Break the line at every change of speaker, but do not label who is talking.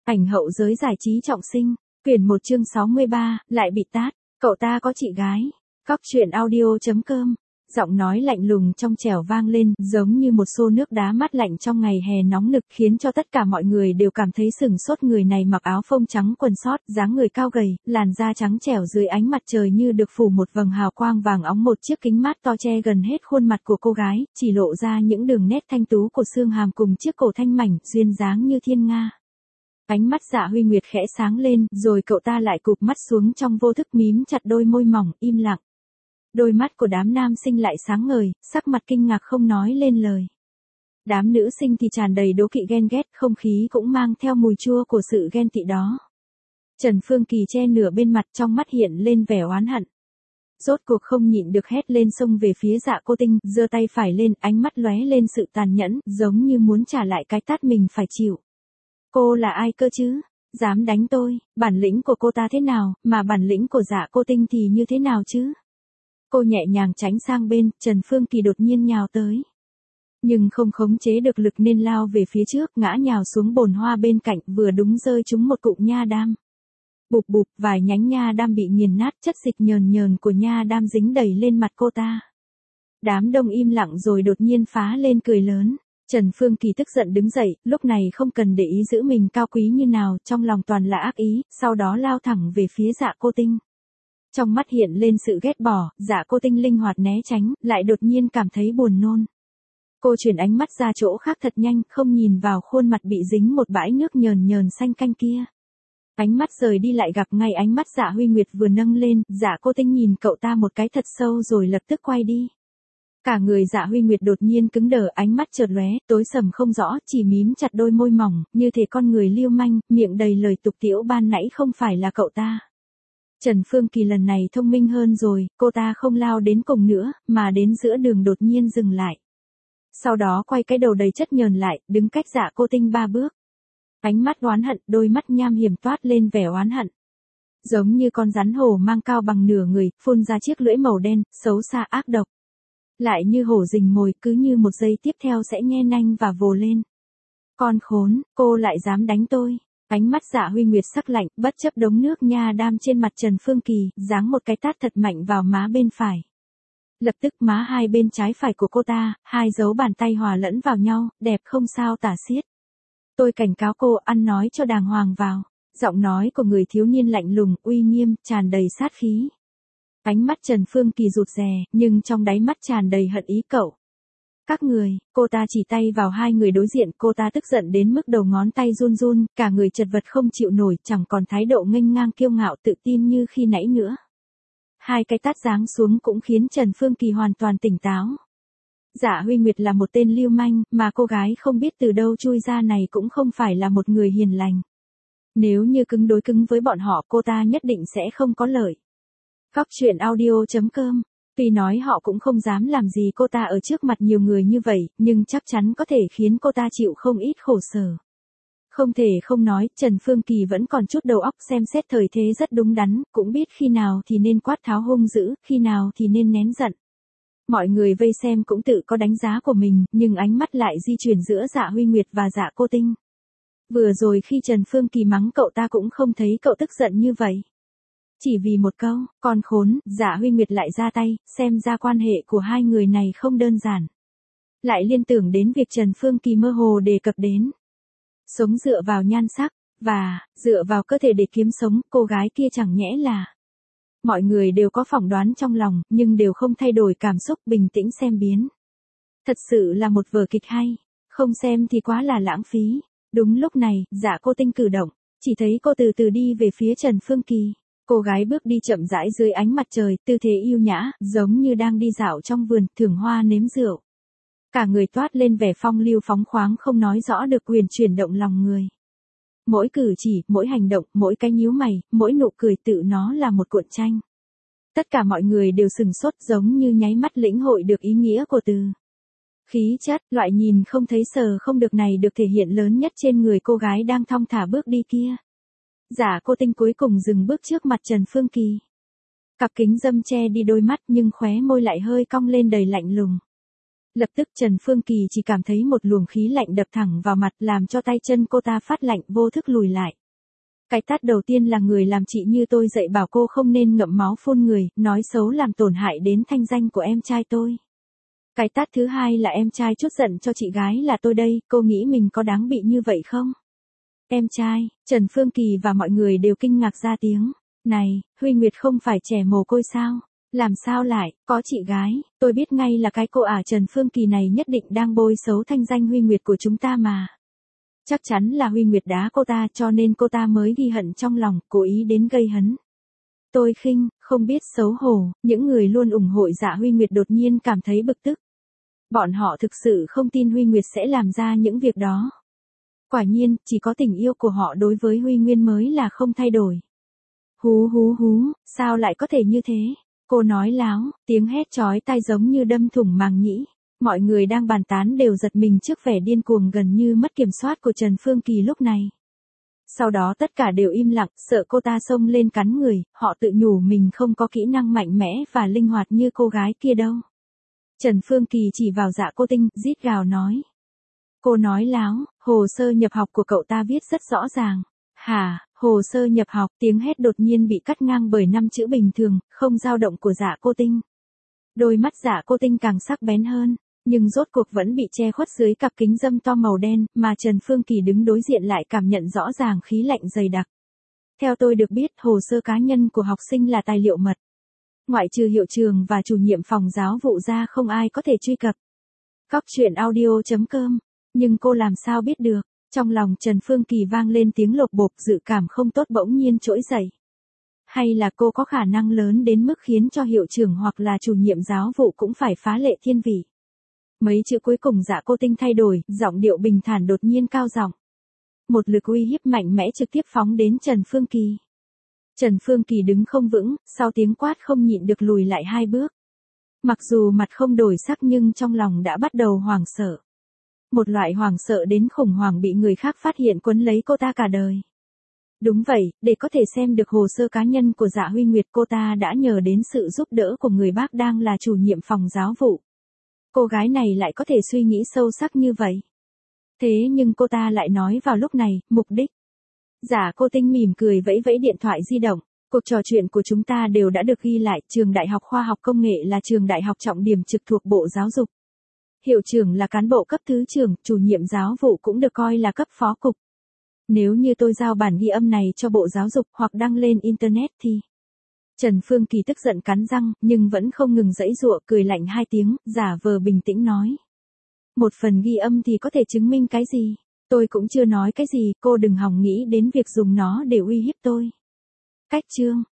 Ảnh hậu giới giải trí trọng sinh, quyển 1 chương 63, lại bị tát, cậu ta có chị gái. Cóc truyện audio.com. Giọng nói lạnh lùng trong trẻo vang lên, giống như một xô nước đá mát lạnh trong ngày hè nóng nực, khiến cho tất cả mọi người đều cảm thấy sửng sốt. Người này mặc áo phông trắng quần sót, dáng người cao gầy, làn da trắng trẻo dưới ánh mặt trời như được phủ một vầng hào quang vàng óng. Một chiếc kính mát to che gần hết khuôn mặt của cô gái, chỉ lộ ra những đường nét thanh tú của xương hàm cùng chiếc cổ thanh mảnh, duyên dáng như thiên nga. Ánh mắt Dạ Huy Nguyệt khẽ sáng lên, rồi cậu ta lại cụp mắt xuống trong vô thức, mím chặt đôi môi mỏng, im lặng. Đôi mắt của đám nam sinh lại sáng ngời, sắc mặt kinh ngạc không nói lên lời. Đám nữ sinh thì tràn đầy đố kỵ ghen ghét, không khí cũng mang theo mùi chua của sự ghen tị đó. Trần Phương Kỳ che nửa bên mặt, trong mắt hiện lên vẻ oán hận. Rốt cuộc không nhịn được hét lên, xông về phía Dạ Cô Tinh, giơ tay phải lên, ánh mắt lóe lên sự tàn nhẫn, giống như muốn trả lại cái tát mình phải chịu. Cô là ai cơ chứ? Dám đánh tôi, bản lĩnh của cô ta thế nào, mà bản lĩnh của Dạ Cô Tinh thì như thế nào chứ? Cô nhẹ nhàng tránh sang bên, Trần Phương Kỳ đột nhiên nhào tới. Nhưng không khống chế được lực nên lao về phía trước, ngã nhào xuống bồn hoa bên cạnh, vừa đúng rơi trúng một cụm nha đam. Bụp bụp, vài nhánh nha đam bị nghiền nát, chất dịch nhờn nhờn của nha đam dính đầy lên mặt cô ta. Đám đông im lặng rồi đột nhiên phá lên cười lớn. Trần Phương Kỳ tức giận đứng dậy, lúc này không cần để ý giữ mình cao quý như nào, trong lòng toàn là ác ý, sau đó lao thẳng về phía Dạ Cô Tinh. Trong mắt hiện lên sự ghét bỏ, Dạ Cô Tinh linh hoạt né tránh, lại đột nhiên cảm thấy buồn nôn. Cô chuyển ánh mắt ra chỗ khác thật nhanh, không nhìn vào khuôn mặt bị dính một bãi nước nhờn nhờn xanh canh kia. Ánh mắt rời đi lại gặp ngay ánh mắt Dạ Huy Nguyệt vừa nâng lên, Dạ Cô Tinh nhìn cậu ta một cái thật sâu rồi lập tức quay đi. Cả người Dạ Huy Nguyệt đột nhiên cứng đờ, ánh mắt chợt lóe, tối sầm không rõ, chỉ mím chặt đôi môi mỏng, như thể con người lưu manh, miệng đầy lời tục tĩu. Ban nãy không phải là cậu ta. Trần Phương Kỳ lần này thông minh hơn rồi, cô ta không lao đến cùng nữa, mà đến giữa đường đột nhiên dừng lại. Sau đó quay cái đầu đầy chất nhờn lại, đứng cách Dạ Cô Tinh 3 bước. Ánh mắt oán hận, đôi mắt nham hiểm toát lên vẻ oán hận. Giống như con rắn hổ mang cao bằng nửa người, phun ra chiếc lưỡi màu đen, xấu xa ác độc. Lại như hổ rình mồi, cứ như một giây tiếp theo sẽ nhe nanh và vồ lên. Con khốn, cô lại dám đánh tôi. Ánh mắt Dạ Huy Nguyệt sắc lạnh, bất chấp đống nước nha đam trên mặt Trần Phương Kỳ, giáng một cái tát thật mạnh vào má bên phải. Lập tức má hai bên trái phải của cô ta, hai dấu bàn tay hòa lẫn vào nhau, đẹp không sao tả xiết. Tôi cảnh cáo cô, ăn nói cho đàng hoàng vào. Giọng nói của người thiếu niên lạnh lùng, uy nghiêm, tràn đầy sát khí. Ánh mắt Trần Phương Kỳ rụt rè, nhưng trong đáy mắt tràn đầy hận ý. Cậu. Các người, cô ta chỉ tay vào hai người đối diện, cô ta tức giận đến mức đầu ngón tay run run, cả người chật vật không chịu nổi, chẳng còn thái độ nghênh ngang kiêu ngạo tự tin như khi nãy nữa. Hai cái tát giáng xuống cũng khiến Trần Phương Kỳ hoàn toàn tỉnh táo. Dạ Huy Nguyệt là một tên lưu manh, mà cô gái không biết từ đâu chui ra này cũng không phải là một người hiền lành. Nếu như cứng đối cứng với bọn họ, cô ta nhất định sẽ không có lợi. Cóc truyện audio.com. Tuy nói họ cũng không dám làm gì cô ta ở trước mặt nhiều người như vậy, nhưng chắc chắn có thể khiến cô ta chịu không ít khổ sở. Không thể không nói, Trần Phương Kỳ vẫn còn chút đầu óc, xem xét thời thế rất đúng đắn, cũng biết khi nào thì nên quát tháo hung dữ, khi nào thì nên nén giận. Mọi người vây xem cũng tự có đánh giá của mình, nhưng ánh mắt lại di chuyển giữa Dạ Huy Nguyệt và Dạ Cô Tinh. Vừa rồi khi Trần Phương Kỳ mắng cậu ta cũng không thấy cậu tức giận như vậy. Chỉ vì một câu, con khốn, Dạ Huy Nguyệt lại ra tay, xem ra quan hệ của hai người này không đơn giản. Lại liên tưởng đến việc Trần Phương Kỳ mơ hồ đề cập đến. Sống dựa vào nhan sắc, và dựa vào cơ thể để kiếm sống, cô gái kia chẳng nhẽ là. Mọi người đều có phỏng đoán trong lòng, nhưng đều không thay đổi cảm xúc, bình tĩnh xem biến. Thật sự là một vở kịch hay, không xem thì quá là lãng phí. Đúng lúc này, Dạ Cô Tinh cử động, chỉ thấy cô từ từ đi về phía Trần Phương Kỳ. Cô gái bước đi chậm rãi dưới ánh mặt trời, tư thế yêu nhã, giống như đang đi dạo trong vườn, thưởng hoa nếm rượu. Cả người toát lên vẻ phong lưu phóng khoáng không nói rõ được, quyền chuyển động lòng người. Mỗi cử chỉ, mỗi hành động, mỗi cái nhíu mày, mỗi nụ cười tự nó là một cuộn tranh. Tất cả mọi người đều sừng sốt, giống như nháy mắt lĩnh hội được ý nghĩa của từ. Khí chất, loại nhìn không thấy sờ không được này được thể hiện lớn nhất trên người cô gái đang thong thả bước đi kia. Dạ Cô Tinh cuối cùng dừng bước trước mặt Trần Phương Kỳ. Cặp kính râm che đi đôi mắt nhưng khóe môi lại hơi cong lên đầy lạnh lùng. Lập tức Trần Phương Kỳ chỉ cảm thấy một luồng khí lạnh đập thẳng vào mặt làm cho tay chân cô ta phát lạnh vô thức lùi lại. Cái tát đầu tiên là người làm chị như tôi dạy bảo cô không nên ngậm máu phun người, nói xấu làm tổn hại đến thanh danh của em trai tôi. Cái tát thứ hai là em trai trút giận cho chị gái là tôi đây, cô nghĩ mình có đáng bị như vậy không? Em trai, Trần Phương Kỳ và mọi người đều kinh ngạc ra tiếng. Này, Huy Nguyệt không phải trẻ mồ côi sao? Làm sao lại, có chị gái, tôi biết ngay là cái cô Trần Phương Kỳ này nhất định đang bôi xấu thanh danh Huy Nguyệt của chúng ta mà. Chắc chắn là Huy Nguyệt đá cô ta cho nên cô ta mới ghi hận trong lòng, cố ý đến gây hấn. Tôi khinh, không biết xấu hổ, những người luôn ủng hộ Dạ Huy Nguyệt đột nhiên cảm thấy bực tức. Bọn họ thực sự không tin Huy Nguyệt sẽ làm ra những việc đó. Quả nhiên, chỉ có tình yêu của họ đối với Huy Nguyên mới là không thay đổi. Hú hú hú, sao lại có thể như thế? Cô nói láo, tiếng hét chói tai giống như đâm thủng màng nhĩ. Mọi người đang bàn tán đều giật mình trước vẻ điên cuồng gần như mất kiểm soát của Trần Phương Kỳ lúc này. Sau đó tất cả đều im lặng, sợ cô ta xông lên cắn người, họ tự nhủ mình không có kỹ năng mạnh mẽ và linh hoạt như cô gái kia đâu. Trần Phương Kỳ chỉ vào Dạ Cô Tinh, rít gào nói. Cô nói láo, hồ sơ nhập học của cậu ta viết rất rõ ràng. Hả, hồ sơ nhập học, tiếng hét đột nhiên bị cắt ngang bởi 5 chữ bình thường, không dao động của Dạ Cô Tinh. Đôi mắt Dạ Cô Tinh càng sắc bén hơn, nhưng rốt cuộc vẫn bị che khuất dưới cặp kính râm to màu đen, mà Trần Phương Kỳ đứng đối diện lại cảm nhận rõ ràng khí lạnh dày đặc. Theo tôi được biết, hồ sơ cá nhân của học sinh là tài liệu mật. Ngoại trừ hiệu trưởng và chủ nhiệm phòng giáo vụ ra không ai có thể truy cập. Cóc truyện audio.com. Nhưng cô làm sao biết được? Trong lòng Trần Phương Kỳ vang lên tiếng lột bột, dự cảm không tốt bỗng nhiên trỗi dậy. Hay là cô có khả năng lớn đến mức khiến cho hiệu trưởng hoặc là chủ nhiệm giáo vụ cũng phải phá lệ thiên vị. Mấy chữ cuối cùng Dạ Cô Tinh thay đổi, giọng điệu bình thản đột nhiên cao giọng. Một lực uy hiếp mạnh mẽ trực tiếp phóng đến Trần Phương Kỳ. Trần Phương Kỳ đứng không vững, sau tiếng quát không nhịn được lùi lại 2 bước. Mặc dù mặt không đổi sắc nhưng trong lòng đã bắt đầu hoảng sợ. Một loại hoảng sợ đến khủng hoảng bị người khác phát hiện quấn lấy cô ta cả đời. Đúng vậy, để có thể xem được hồ sơ cá nhân của Dạ Huy Nguyệt, cô ta đã nhờ đến sự giúp đỡ của người bác đang là chủ nhiệm phòng giáo vụ. Cô gái này lại có thể suy nghĩ sâu sắc như vậy. Thế nhưng cô ta lại nói vào lúc này, mục đích. Dạ Cô Tinh mỉm cười vẫy vẫy điện thoại di động. Cuộc trò chuyện của chúng ta đều đã được ghi lại. Trường Đại học Khoa học Công nghệ là trường đại học trọng điểm trực thuộc Bộ Giáo dục. Hiệu trưởng là cán bộ cấp thứ trưởng, chủ nhiệm giáo vụ cũng được coi là cấp phó cục. Nếu như tôi giao bản ghi âm này cho Bộ Giáo dục hoặc đăng lên Internet thì... Trần Phương Kỳ tức giận cắn răng, nhưng vẫn không ngừng giãy giụa, cười lạnh 2 tiếng, giả vờ bình tĩnh nói. Một phần ghi âm thì có thể chứng minh cái gì? Tôi cũng chưa nói cái gì, cô đừng hòng nghĩ đến việc dùng nó để uy hiếp tôi. Cách chương.